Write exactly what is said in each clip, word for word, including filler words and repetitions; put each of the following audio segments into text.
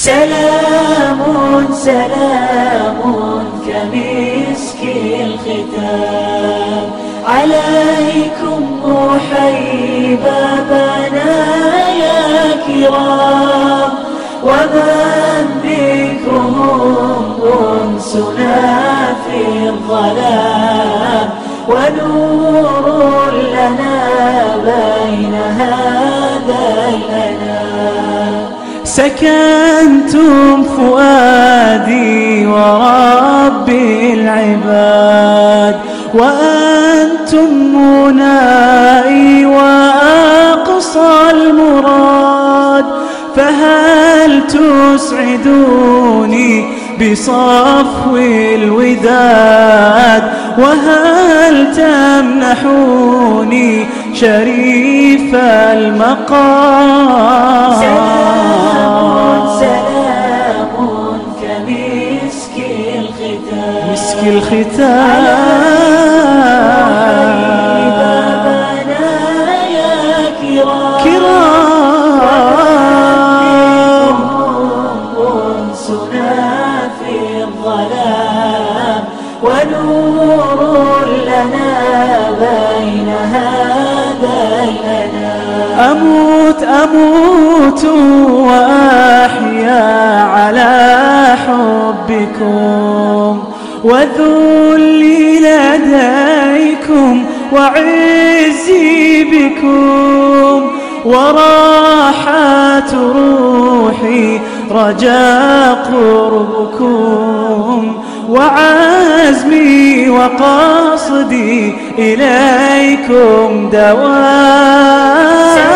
سلام سلام كمسك الختام عليكم أحيي بابنا يا كرام، ومن بكم أنسنا في الظلام، ونور لنا بين هذا الأنام. سكنتم فؤادي ورب العباد، وأنتم منائي وأقصى المراد، فهل تسعدوني بصفو الوداد، وهل تمنحوني شريف المقام؟ سلام سلام كمسك الختام، مسك الختام بابنا يا كرام، كرام أنسنا في الظلام، ونور لنا بين هذا الأنام. أموت أموت وأحيا على حبكم، وذلي لديكم وعزي بكم، وراحة روحي رجاء قربكم، وعزمي وقصدي إليكم دوام.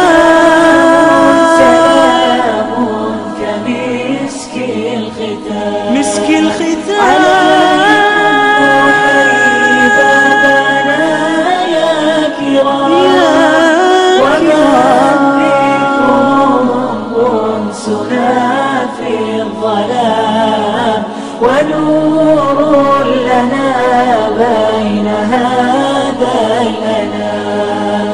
سلام كمسك الختام، مسك الختام بابنا يا كرام، أنسنا في الظلام، ونور لنا بين هذا الأنام.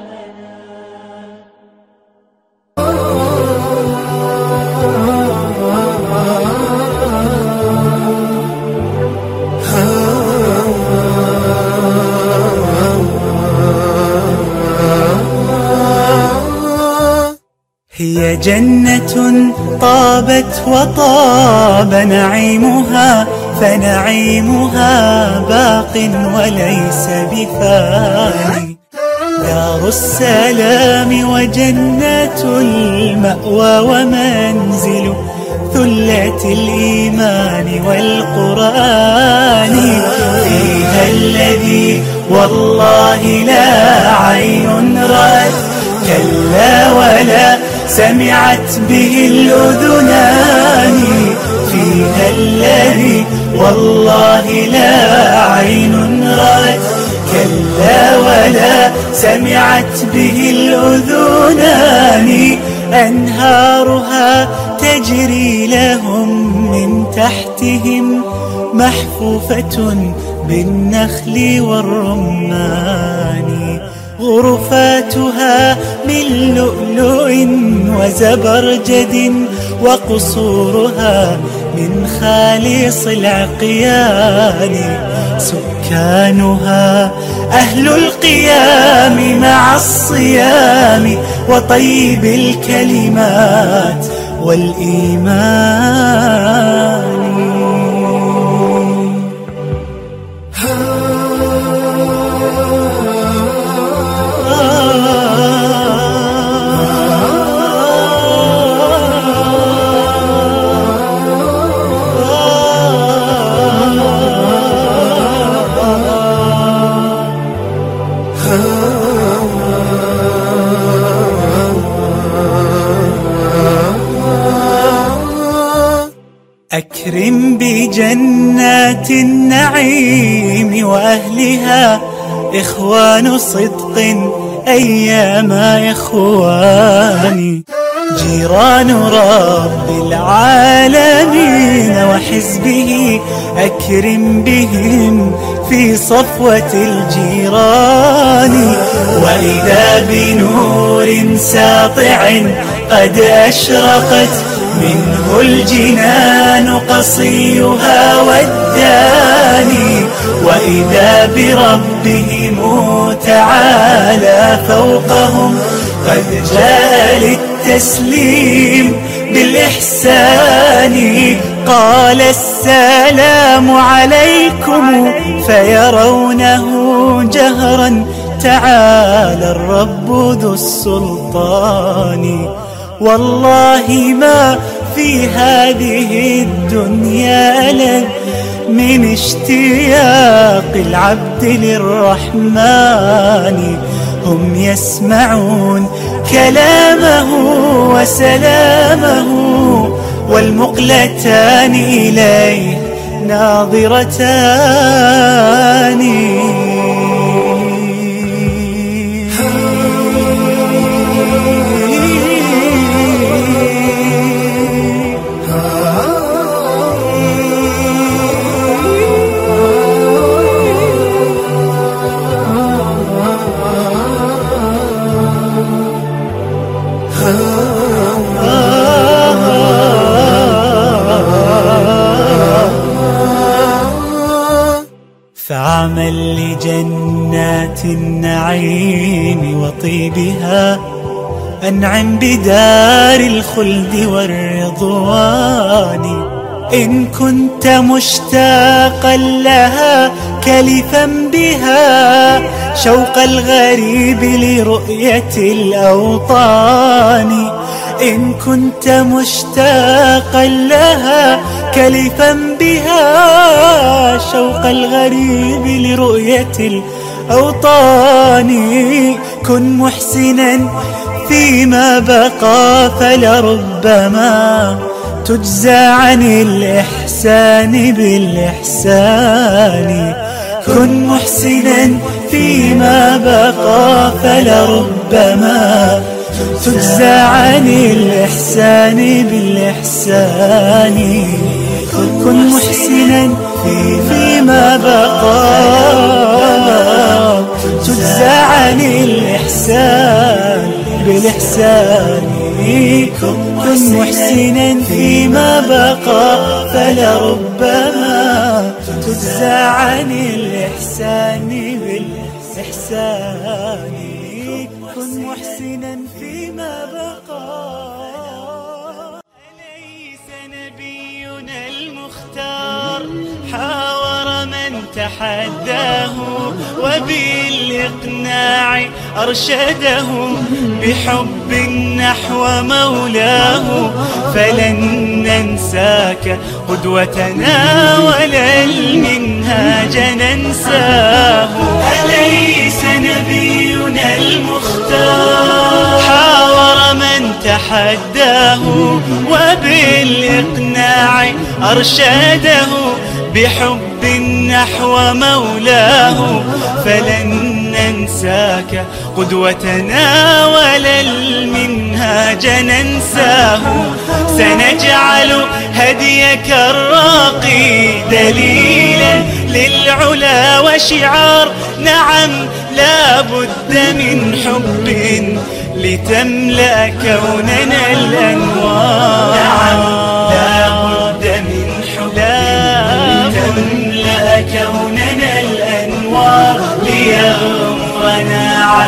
هي جنة طابت وطاب نعيمها، فنعيمها باق وليس بفاني، دار السلام وجنة المأوى، ومنزل ثلة الإيمان والقرآن، فيها الذي والله لا عين رأت كلا ولا سمعت به الأذنان، فيها الذي والله لا عين رأت كلا ولا سمعت به الأذنان، أنهارها تجري لهم من تحتهم محفوفة بالنخل والرمان، غرفاتها من لؤلؤ وزبرجد، وقصورها من خالص العقيان، سكانها أهل القيام مع الصيام وطيب الكلمات والإيمان. أكرم بجنات النعيم وأهلها، إخوان صدق أيام إخواني، جيران رب العالمين وحزبه، أكرم بهم في صفوة الجيران، وإذا بنور ساطع قد أشرقت منه الجنان قصيها والداني، وإذا بربهم تعالى فوقهم قد جاء للتسليم بالإحسان. قال السلام عليكم فيرونه جهرا، تعالى الرب ذو السلطان. والله ما في هذه الدنيا لذ من اشتياق العبد للرحمن. هم يسمعون كلامه وسلامه، والمقلتان إليه ناظرتان. فاعمل لجنات النعيم وطيبها، أنعم بدار الخلد والرضوان. إن كنت مشتاقا لها كلفا بها، شوق الغريب لرؤية الأوطان. إن كنت مشتاقا لها كلفا بها، شوق الغريب لرؤية الأوطان. كن محسنا فيما بقى فلربما تجزى عن الإحسان بالإحسان. كن محسنا فيما بقى فلربما تجزى عن الإحسان بالإحسان. كن محسنا فيما بقى تجزى عن الإحسان بالإحسان. كن محسنا فيما بقى فلربما تجزى عن الإحسان بالإحسان. كن محسنا فيما بقى. أليس نبينا المختار حاور من تحداه، وبالإقناع أرشده بحب نحو مولاه. فلن ننساك قدوتنا ولا المنهاج ننساه. أليس نبينا المختار حاور من تحداه، وبالإقناع أرشده بحب نحو مولاه. فلن ننساك قدوتنا ولا المنهاج ننساه. سنجعل هديك الراقي دليلا للعلا وشعار. نعم لا بد من حب لتملأ كوننا الأنوار. نعم لا بد من حب لتملأ كوننا الأنوار. ليغمرنا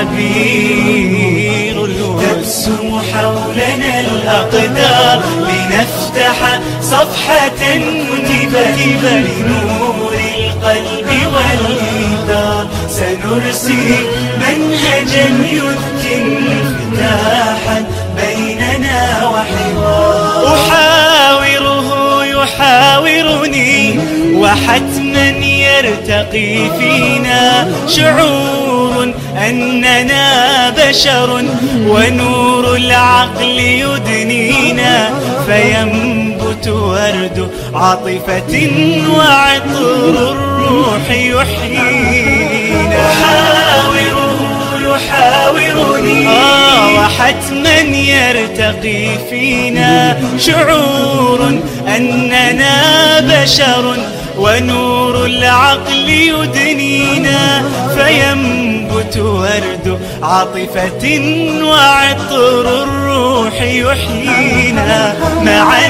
عبير تبسم حولنا الأقدار، لنفتح صفحة كتبت بنور القلب والإيثار. سنرسي منهجا يذكي انفتاحا بيننا وحوار. أحاوره يحاورني وحتما يرتقي فينا شعور أننا بشر، ونور العقل يدنينا. فينبت ورد عاطفة وعطر الروح يحيينا. أحاوره يحاورني آه وحتما يرتقي فينا شعور أننا بشر، ونور العقل يدنينا. فينبت ورد عاطفة وعطر الروح يحيينا. مع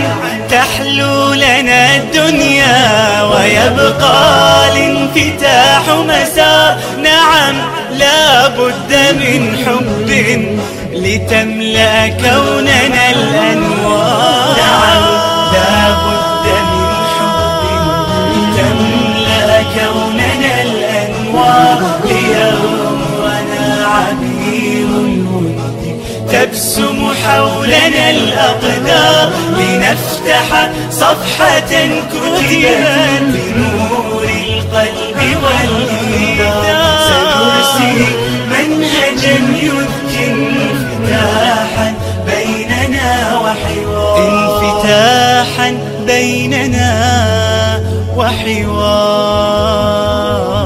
تحلو لنا الدنيا ويبقى الانفتاح مسار. نعم لا بد من حب لتملأ كوننا الأنوار. نعم لا بد من حب لتملأ كوننا الأنوار. ليغمرنا عبير الود تبسم حولنا الأقدار. لنفتح صفحة كتبت بنور القلب والإيمان. سنرسل منهجا يذكي انفتاحا بيننا وحوار. انفتاحا بيننا وحوار.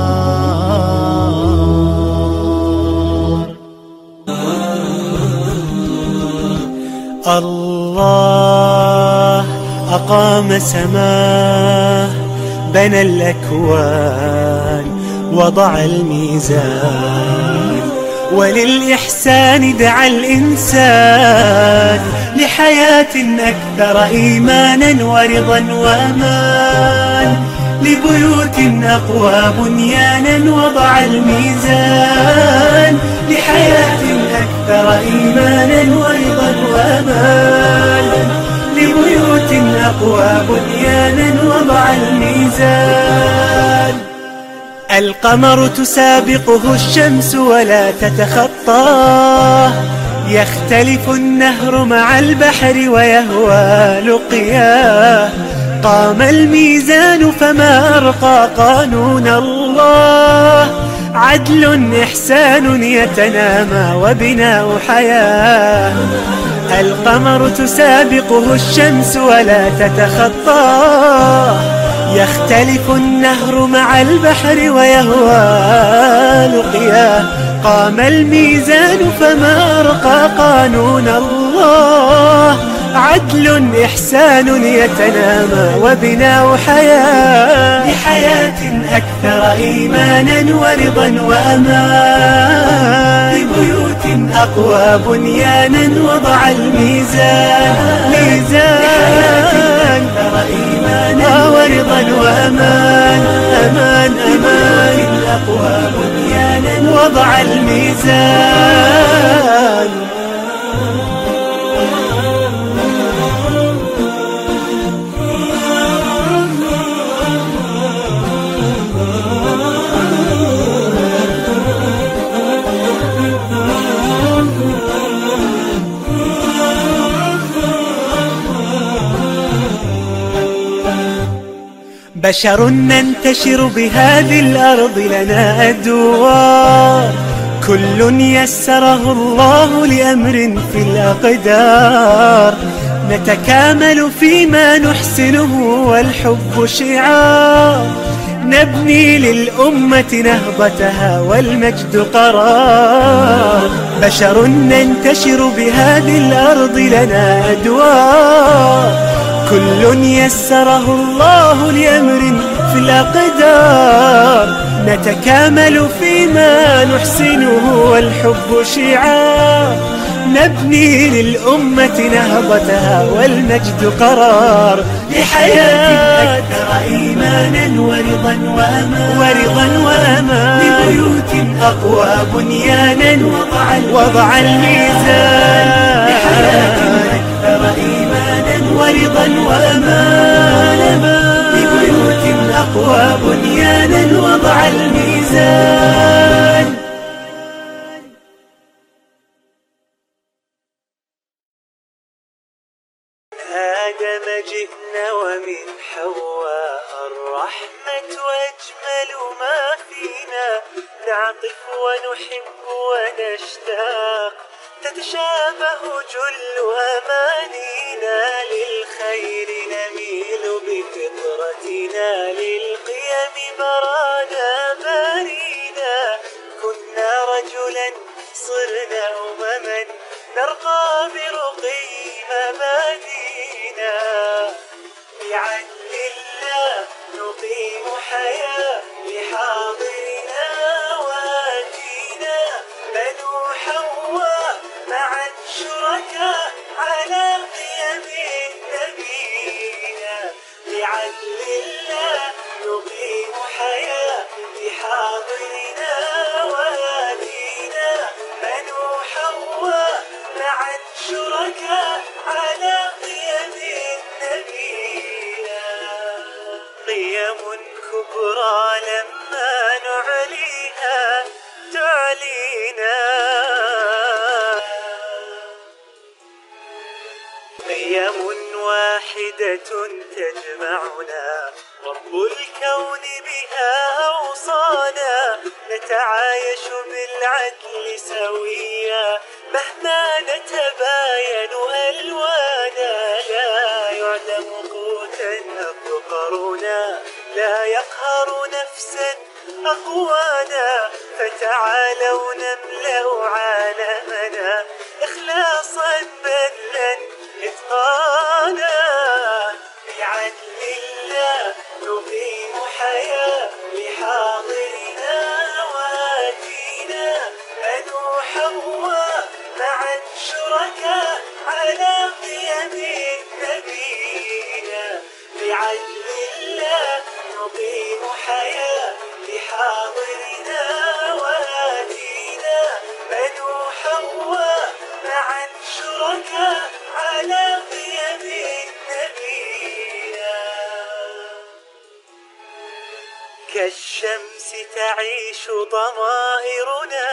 الله أقام سماه بنى الأكوان وضع الميزان. وللإحسان دعا الإنسان لحياة أكثر إيمانا ورضا وأمان. لبيوت أقوى بنيانا وضع الميزان لحياة أكثر إيمانا ورضا وأمان. لبيوت أقوى بنيانا وضع الميزان. القمر تسابقه الشمس ولا تتخطاه. يختلف النهر مع البحر ويهوى لقياه. قام الميزان فما أرقى قانون الله. عدل إحسان يتنامى وبناء حياة. القمر تسابقه الشمس ولا تتخطاه. يختلف النهر مع البحر ويهوى لقياه. قام الميزان فما أرقى قانون الله. عدل إحسان يتنامى وبناء حياة. لحياة أكثر إيمانا ورضا وأمان. لبيوت أقوى بنيانا وضع الميزان. ميزان أكثر إيمانا ورضا وأمان. أمان أمان أقوى بنيانا وضع الميزان. بشر ننتشر بهذه الأرض لنا أدوار. كل يسره الله لأمر في الأقدار. نتكامل فيما نحسنه والحب شعار. نبني للأمة نهضتها والمجد قرار. بشر ننتشر بهذه الأرض لنا أدوار. كل يسره الله لأمر في الأقدار. نتكامل فيما نحسنه والحب شعار. نبني للأمة نهضتها والمجد قرار. لحياة أكثر إيمانا ورضا وأمان. ورضا وأمان. لبيوت أقوى بنيانا وضع الميزان. لحياة أكثر إيمانا ورضا وأمان. لبيوت أقوى بنيانا وضع الميزان. آدم جئنا ومن حواء الرحمة أجمل ما فينا. نعطف ونحب ونشتاق. تتشابه جل أمانينا. للخير نميل بفطرتنا. للقيم برانا بارينا. كنا رجلا صرنا أمما. نرقى برقي مبادينا. بعدل الله نقيم حياة. لحاضرنا وآتينا. بنو حواء معا شركاء على قيم النبي. أيام واحدة تجمعنا، رب الكون بها أوصانا، نتعايش بالعدل سويا مهما نتباين ألوانا، لا يعدم قوتا أفقرنا، لا يقهر نفسا أقوانا، فتعالوا نملأ عالمنا إخلاصا بذلا إتقانا، بعدل الله نقيم حياة لحاضرنا واتينا، بنو حواء معا شركاء على قيم نبينا، بعدل الله نقيم حياة لحاضرنا واتينا، بنو حواء معا شركاء على قيم نبينا، كالشمس تعيش ضمائرنا،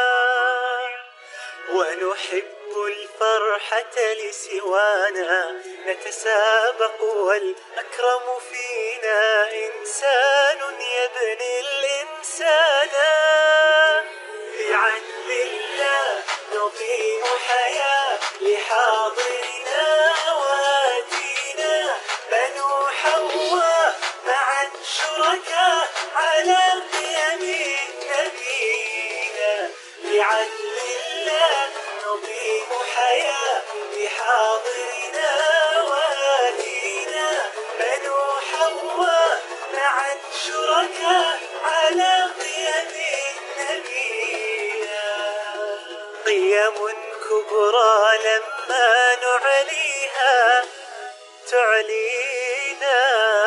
ونحب الفرحة لسوانا، نتسابق والأكرم فينا إنسان يبني الإنسان، بعدل الله نقيم حياة لحاضرنا واتينا، بنو حواء معا شركاء على قيم نبينا، بعدل الله نقيم حياة لحاضرنا واتينا، بنو حواء معا شركاء على قيم نبينا، قيم كبرى لما نعليها تعلينا.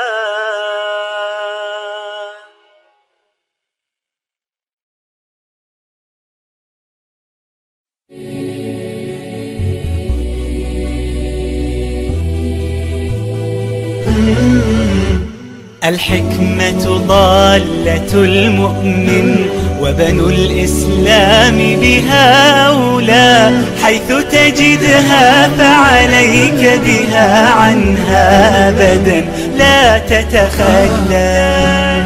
الحكمة ضالة المؤمن، وبنو الإسلام بها أولى، حيث تجدها فعليك بها عنها أبدا لا تتخلى،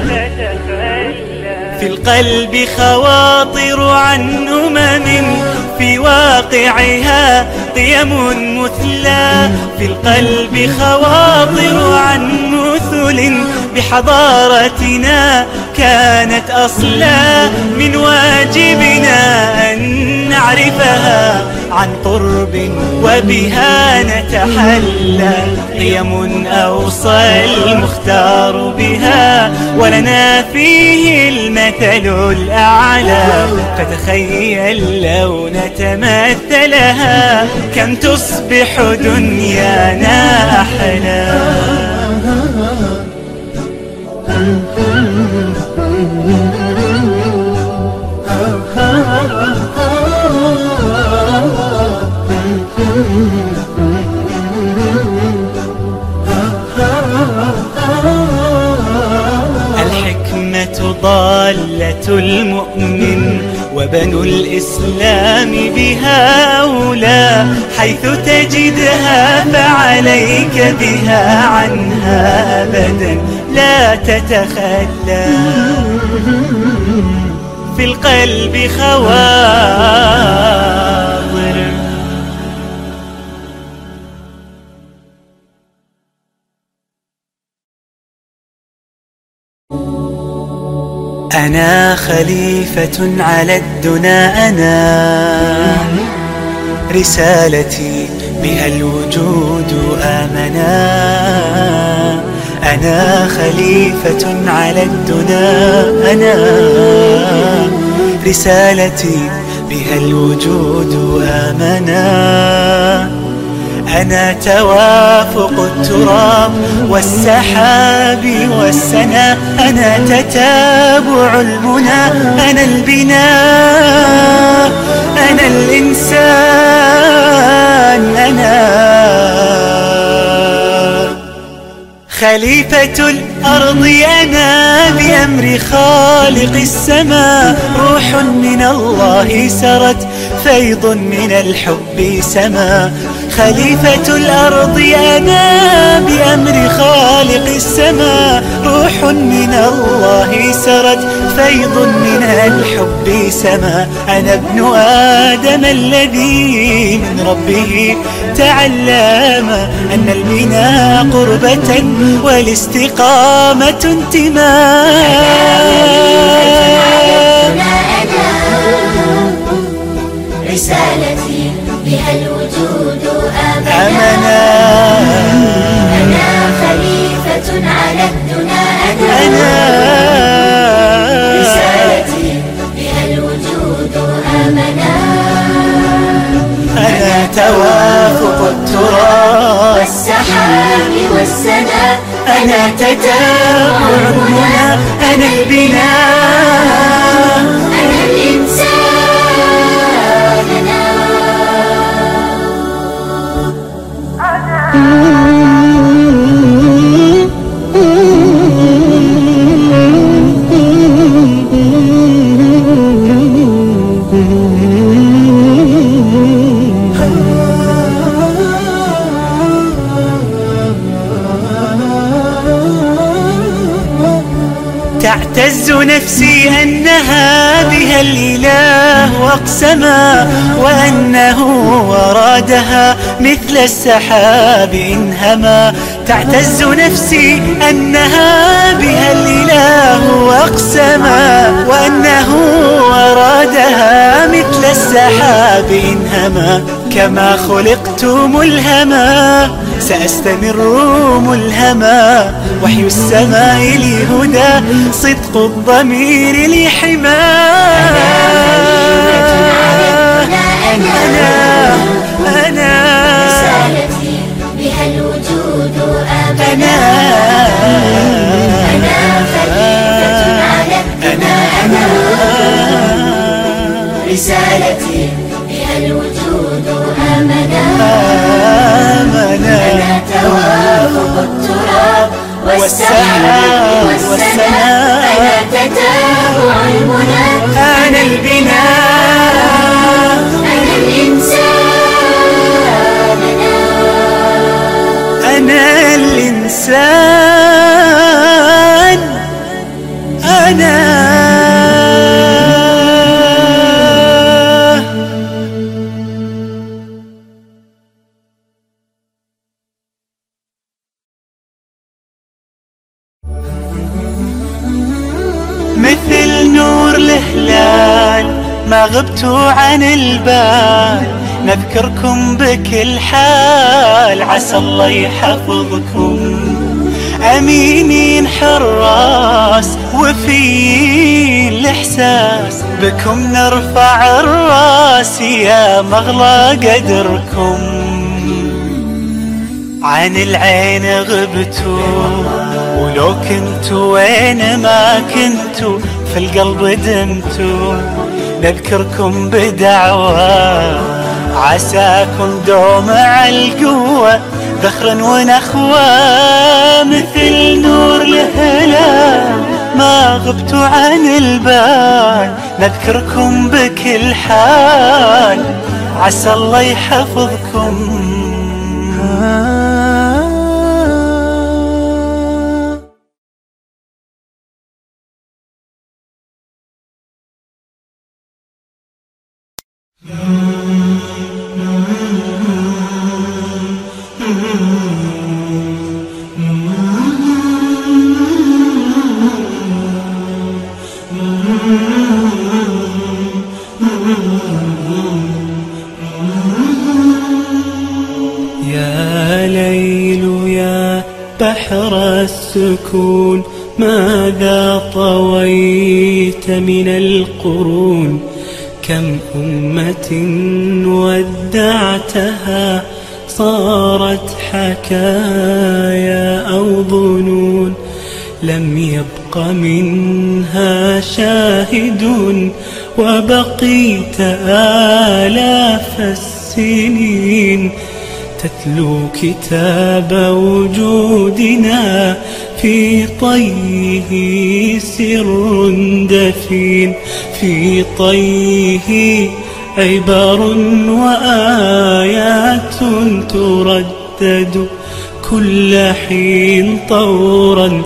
في القلب خواطر عن أمم في واقعها قيم مثلى، في القلب خواطر عن مثل بحضارتنا كانت أصلا، من واجبنا أن نعرفها عن قرب وبها نتحلى، قيم أوصى المختار بها ولنا فيه المثل الأعلى، فتخيل لو نتمثلها كم تصبح دنيانا أحلى. الحكمة ضالة المؤمن، وبنو الإسلام بها أولى، حيث تجدها فعليك بها عنها أبدا لا تتخلى، في القلب خواطر. أنا خليفة على الدنا، أنا رسالتي بها الوجود آمنا، أنا خليفة على الدنا، أنا رسالتي بها الوجود آمنا، أنا توافق التراب والسحاب والسنا، أنا تتابع المنى، أنا البناء، أنا الإنسان، أنا خليفة الأرض، أنا بأمر خالق السماء، روح من الله سرت، فيض من الحب سما، خليفة الأرض أنا بأمر خالق السماء، روح من الله سرت فيض من الحب سما. أنا ابن آدم الذي من ربه تعلم أن البناء قربة والاستقامة انتماء. رسالتي بها الوجود أمنا، أنا خليفة على الدنا. أنا رسالتي بها الوجود آمنا. أنا توافق التراب والسحاب والسنا. أنا تتابع المنى. أنا البناء. أنا الإنسان. تعتز نفسي أنها بها الإله أقسما، وأنه ورادها مثل السحاب انهما. تعتز نفسي أنها بها الإله أقسما، وأنه ورادها مثل السحاب انهما. كما خلقت ملهما سأستمر ملهما، وحي السماء لي هدى، صدق الضمير لي حماه. أنا أنا رسالتي بها الوجود آمنا. أنا خليفة على الدنا. أنا رسالتي بها الوجود آمنا. أنا توافق التراب والسحاب والسماء. أنا تتابع المنى. أنا البناء. أنا الإنسان. أنا الإنسان. أنا مثل نور الهلال ما غبت عن البال، نذكركم بكل حال عسى الله يحفظكم. أمينين حراس وفي الإحساس، بكم نرفع الراس يا مغلى قدركم. عن العين غبتوا ولو كنتوا وين ما كنتوا، في القلب دمتوا. نذكركم بدعوة عساكم دوم على القوة، ذخر ونخوة مثل نور الهلال ما غبتوا عن البال. نذكركم بكل حال عسى الله يحفظكم. يا ليل يا بحر السكون، ماذا طويت من القرون؟ كم أمة ودعتها صارت حكايا أو ظنون، لم يبق منها شاهد وبقيت آلاف السنين تتلو كتاب وجودنا، في طيه سر دفين، في طيه عبر وآيات تردد كل حين طورا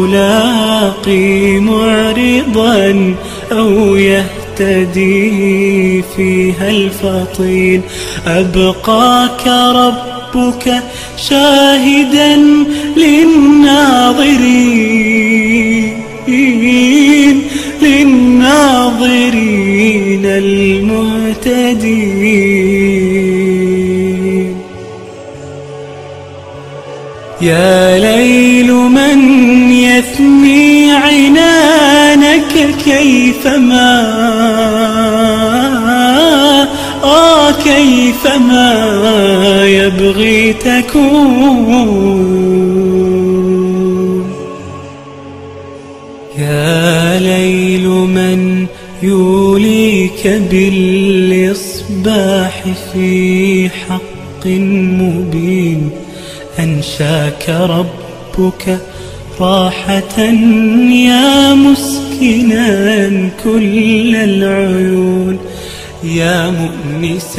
تلاقي معرضا أو يهتدي فيها الفطين. أبقاك ربك شاهدا للناظرين للناظرين المهتدين. يا ليل من يثني عنانك كيفما آه كيفما يبغي تكون. يا ليل من يوليك بالإصباح في حق مبين. أنشاك ربك راحة يا مسكنا كل العيون. يا مؤنس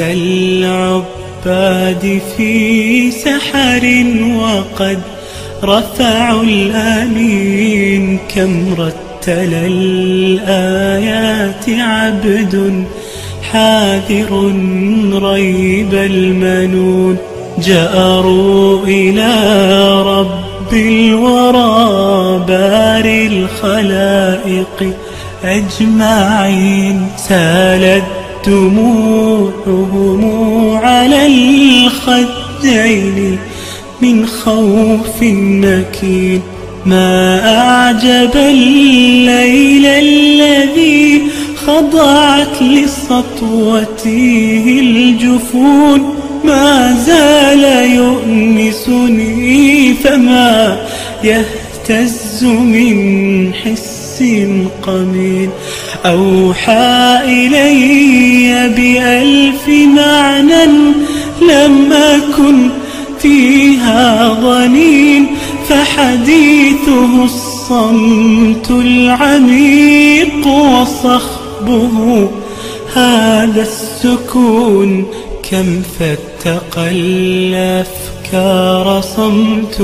العباد في سحر وقد رفعوا الآمين. كم رتل الآيات عبد حاذر ريب المنون. جأروا إلى رب الورى باري الخلائق أجمعين. سالت دموعهم على الخدين من خوف مكين. ما أعجب الليل الذي خضعت لسطوته الجفون. ما زال يؤنسني فما يهتز من حس قمين. أوحى إلي بألف معنى لم أكن فيها ظنين. فحديثه الصمت العميق وصخبه هذا السكون. كم فتق الأفكار صمت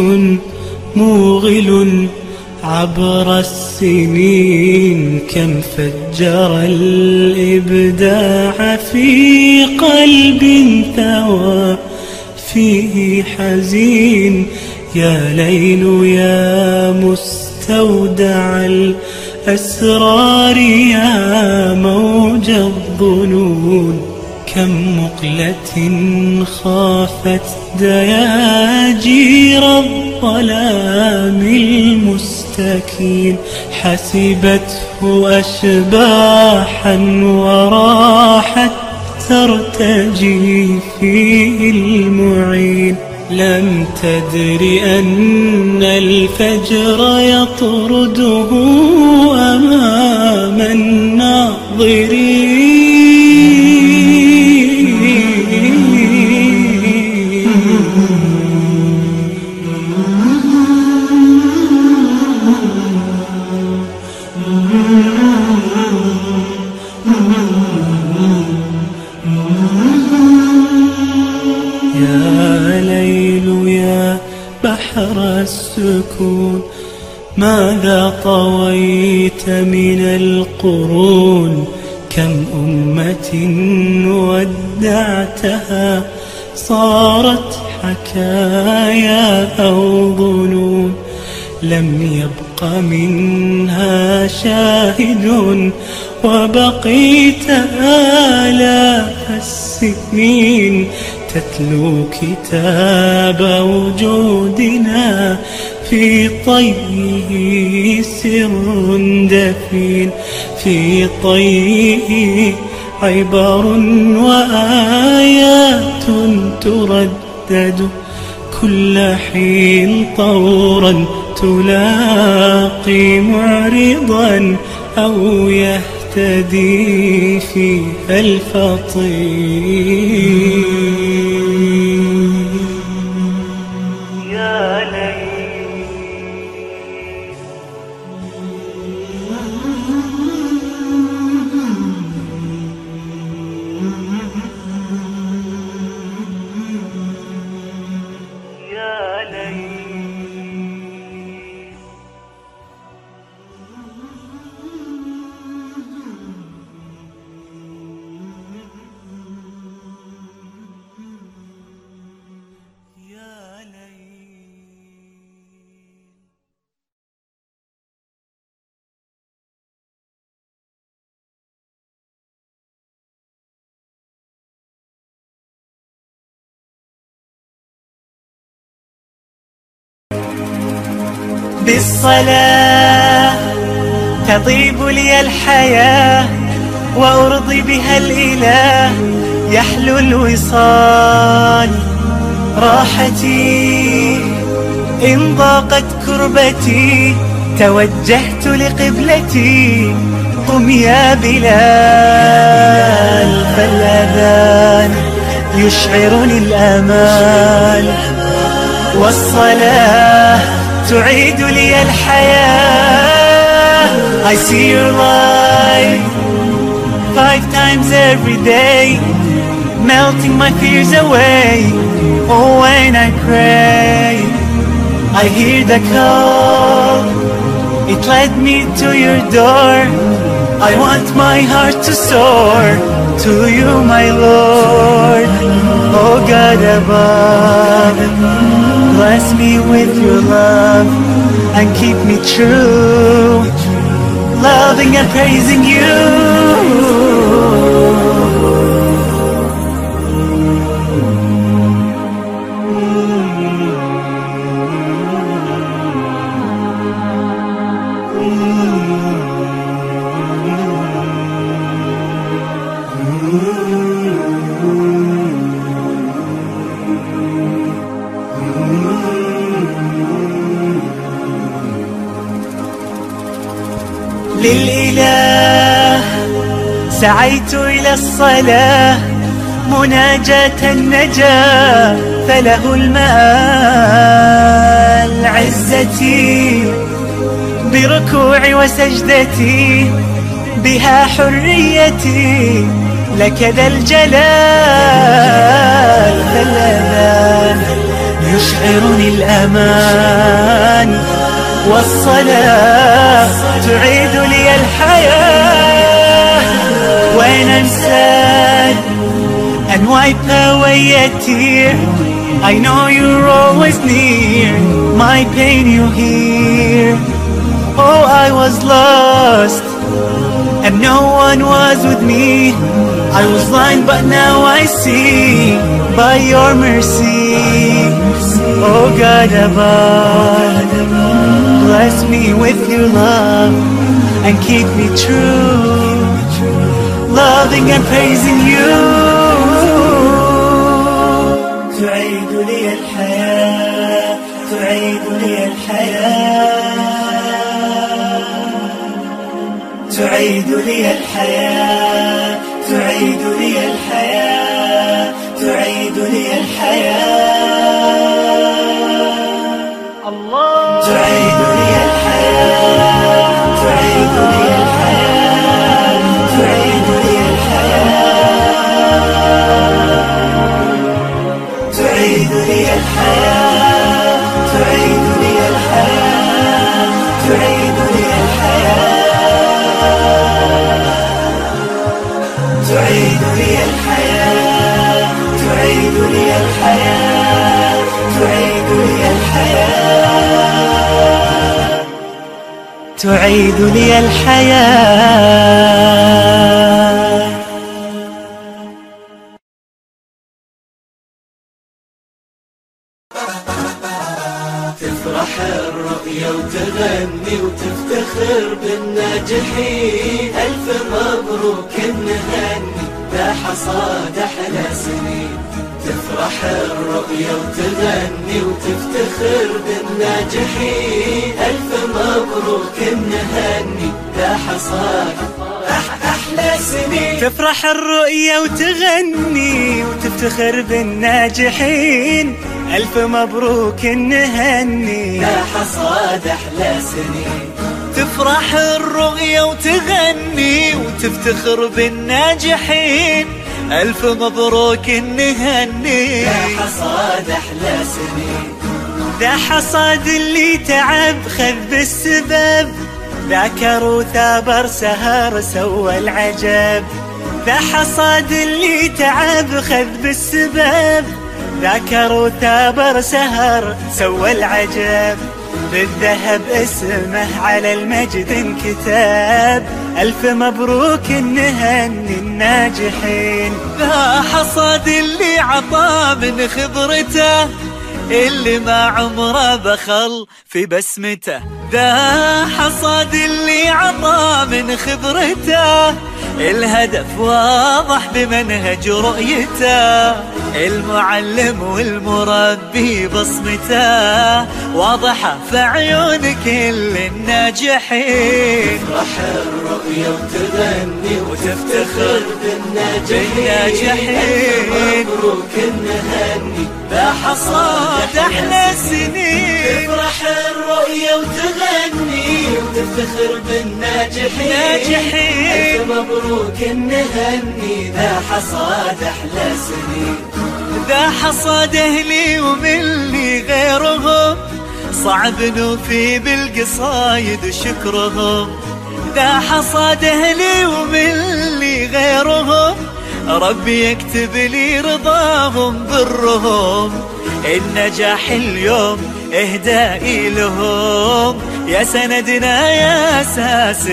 موغل عبر السنين. كم فجر الإبداع في قلب ثوى فيه حزين. يا ليل يا مستودع الأسرار يا موج الظنون. كم مقلة خافت دياجير الظلام المستكين. حسبته أشباحا وراحت ترتجي فيه المعين. لم تدر أن الفجر يطرده أمام الناظرين. يا ليل يا بحر السكون. ماذا طويت من القرون. كم أمة ودعتها صارت حكايا أو ظنون. لم يبق منها شاهد وبقيت آلاف السنين. تتلو كتاب وجودنا في طيه سر دفين. في طيه عبر وآيات تردد كل حين طورا تلاقي معرضا أو يهتدي فيها الفطين. يا ليل يا ليل يا ليل. بالصلاة تطيب لي الحياة وأرضي بها الإله، يحلو الوصال راحتي إن ضاقت كربتي، توجهت لقبلتي قم يا بلال، فالأذان يشعرني الأمان والصلاة تعيد لي الحياة. I see your light five times every day, melting my fears away. Oh, when I pray, I hear the call, it led me to your door. I want my heart to soar to you, my Lord. Oh God above, bless me with your love and keep me true, loving and praising you. للإله سعيت إلى الصلاة، مناجاة النجاة فله المآل. عزتي بركوعي وسجدتي، بها حريتي، لك ذا الجلال. فالأذان يشعرني الأمان والصلاة تعيد لي الحياة. When I'm sad and wipe away a tear, I know you're always near, my pain you hear. Oh, I was lost and no one was with me, I was blind but now I see, by your mercy. Oh God above, bless me with your love and keep me true, loving and praising you. تعيد لي الحياة، تعيد لي الحياة، تعيد لي الحياة، تعيد لي الحياة، تعيد لي الحياة. الله تعيد لي الحياة، تعيد لي الحياة، تعيد لي الحياة، تعيد لي الحياة، تعيد لي الحياة، تعيد لي الحياة، تعيد لي الحياة، تعيد لي الحياة، تعيد لي الحياة، تعيد لي الحياة. تفرح الرؤيا وتغني وتفتخر بالناجحين، ألف مبروك نهني ذا حصاد أحلى سنين. تفرح الرؤيا وتغني وتفتخر بالناجحين، ألف مبروك نهني ذا حصاد أحلى سنين. تفرح الرؤيا وتغني وتفتخر بالناجحين، ألف مبروك نهني ذا حصاد أحلى سنين. تفرح الرؤيا وتغني وتفتخر بالناجحين، ألف مبروك نهني، ذا حصاد أحلى سنين. ذا حصاد اللي تعب خذ بالسبب، ذاكر وثابر سهر سوى العجب. ذا حصاد اللي تعب خذ بالسبب، ذاكر وثابر سهر سوى العجب. بالذهب اسمه على المجد انكتب، ألف مبروك نهني الناجحين. ذا حصاد اللي عطى من خبرته، اللي ما عمره بخل في بسمته. ذا حصاد اللي عطى من خبرته، الهدف واضح بمنهج رؤيته. المعلم والمربي بصمته، واضحة في عيون كل الناجحين. تفرح الرؤية وتغني وتفتخر بالناجحين. مبروك نهني ذا حصاد أحلى سنين. تفرح الرؤية وتغني وتفتخر بالناجحين. ناجحين. ألف مبروك نهني ذا حصاد أحلى سنين. ذا حصاد أهلي ومني غيرهم، صعب نوفي بالقصايد وشكرهم. ذا حصاد أهلي ومني غيرهم، ربي يكتب لي رضاهم برهم. النجاح اليوم إهدائي لهم، يا سندنا يا أساس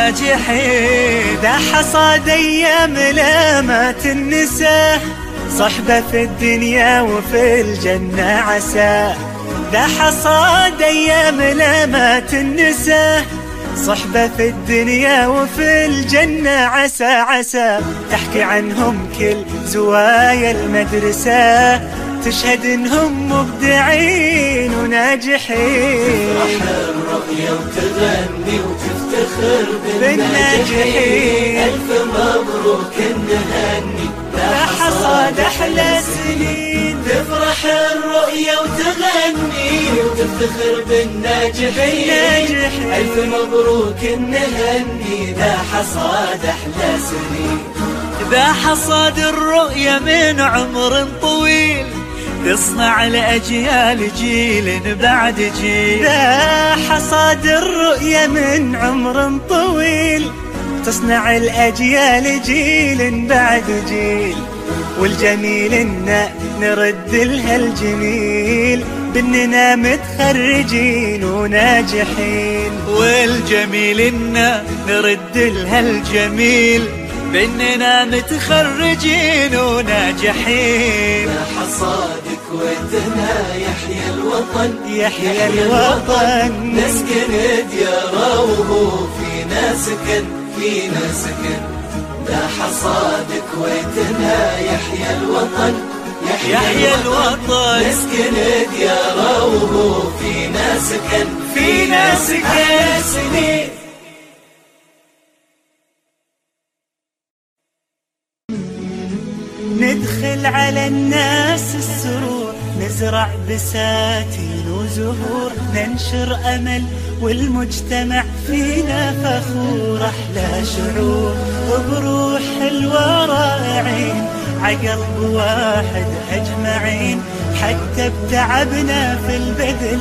الناجحين. ذا حصاد أيام لا ما تنسى، صحبة في الدنيا وفي الجنة عسى. ذا حصاد أيام لا ما تنسى، صحبة في الدنيا وفي الجنة عسى عسى. تحكي عنهم كل زوايا المدرسة، تشهد انهم مبدعين وناجحين. تفرح الرؤية وتغني وتفتخر بالناجحين. ألف مبروك نهني ذا حصاد أحلى سنين. تفرح الرؤية وتغني وتفتخر بالناجحين. بالناجحين. ألف مبروك نهني ذا حصاد أحلى سنين. ذا حصاد الرؤية من عمر طويل، تصنع الأجيال جيل بعد جيل. ذا حصاد الرؤية من عمر طويل، تصنع الأجيال جيل بعد جيل. والجميل إن نرد لها الجميل، بأننا متخرجين وناجحين. والجميل إن نرد لها الجميل، بأننا متخرجين وناجحين. يا حصاد كويتنا يحيى الوطن، يحيى الوطن. نسكن دياره وهو فينا سكن، فينا سكن. يا حصاد كويتنا يحيى الوطن، يحيى الوطن. نسكن دياره وهو فينا سكن، فينا سكن. سنين. ندخل على الناس السرور، نزرع بساتين وزهور، ننشر أمل والمجتمع فينا فخور. أحلى شعور بروح الورائعين، عقلب واحد أجمعين، حتى بتعبنا في البذل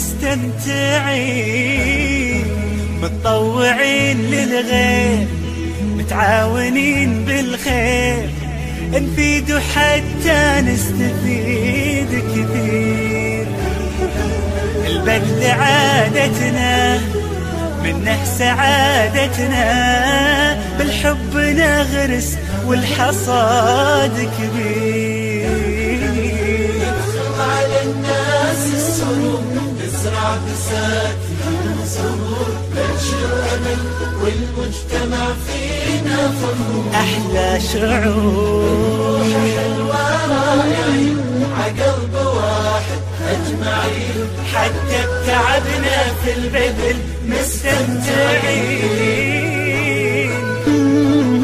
مستمتعين. متطوعين للغير، متعاونين بالخير، نفيد حتى نستفيد كثير. البذل عادتنا، منه سعادتنا، بالحب نغرس والحصاد كبير. ندخل على الناس السرور، نزرع بساتين وزهور، ننشر أمل والمجتمع فينا فخور. أحلى شعور حلوة رائعين، عقلب واحد أجمعين، حتى بتعبنا في البذل مستمتعين.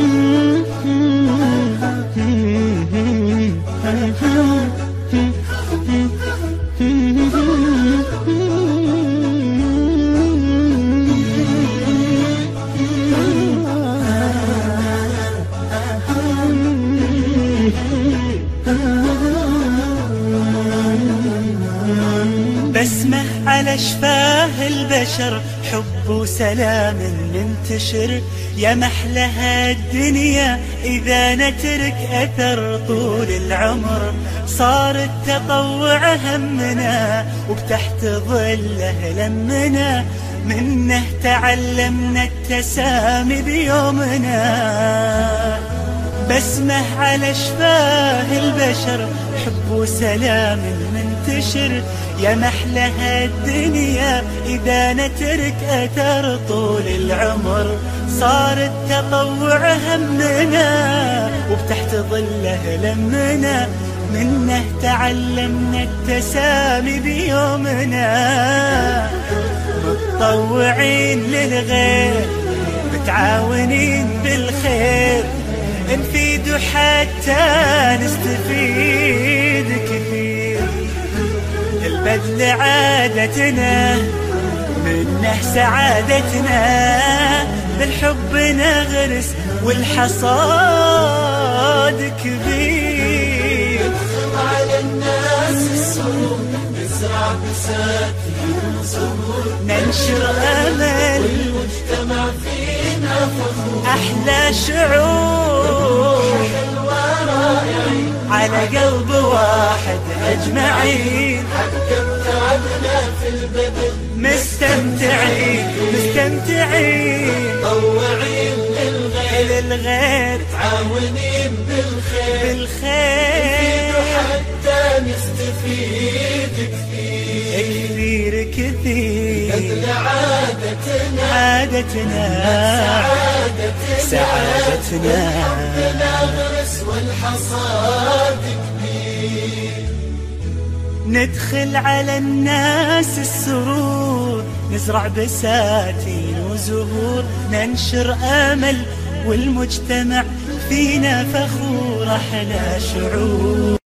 بسمة على شفاه البشر، حب وسلام منتشر، يا محلها الدنيا إذا نترك أثر طول العمر. صار التطوع همنا وبتحت ظله لمنا، منه تعلمنا التسامي بيومنا. بسمة على شفاه البشر، حب وسلام منتشر، يا محلها الدنيا إذا نترك أثر طول العمر. صار التطوع همنا وبتحت ظله لمنا، منه تعلمنا التسامي بيومنا. متطوعين للغير، متعاونين بالخير، نفيد حتى نستفيد كثير. البذل عادتنا، منه سعادتنا، بالحب نغرس والحصاد كبير. على الناس السرور، نزرع بساتين وزهور، ننشر أمل والمجتمع فينا فخور. أحلى شعور على قلب واحد أجمعين، حقق تعبنا في البذل، مستمتعين مستمتعين، متطوعين للغير، للغير متعاونين بالخير، بالخير حتى نستفيد كثير كثير كثير. بذل عادتنا، عادتنا سعادتنا، سعادتنا. نغرس والحصاد كبير. ندخل على الناس السرور، نزرع بساتين وزهور، ننشر أمل والمجتمع فينا فخور. أحلى شعور.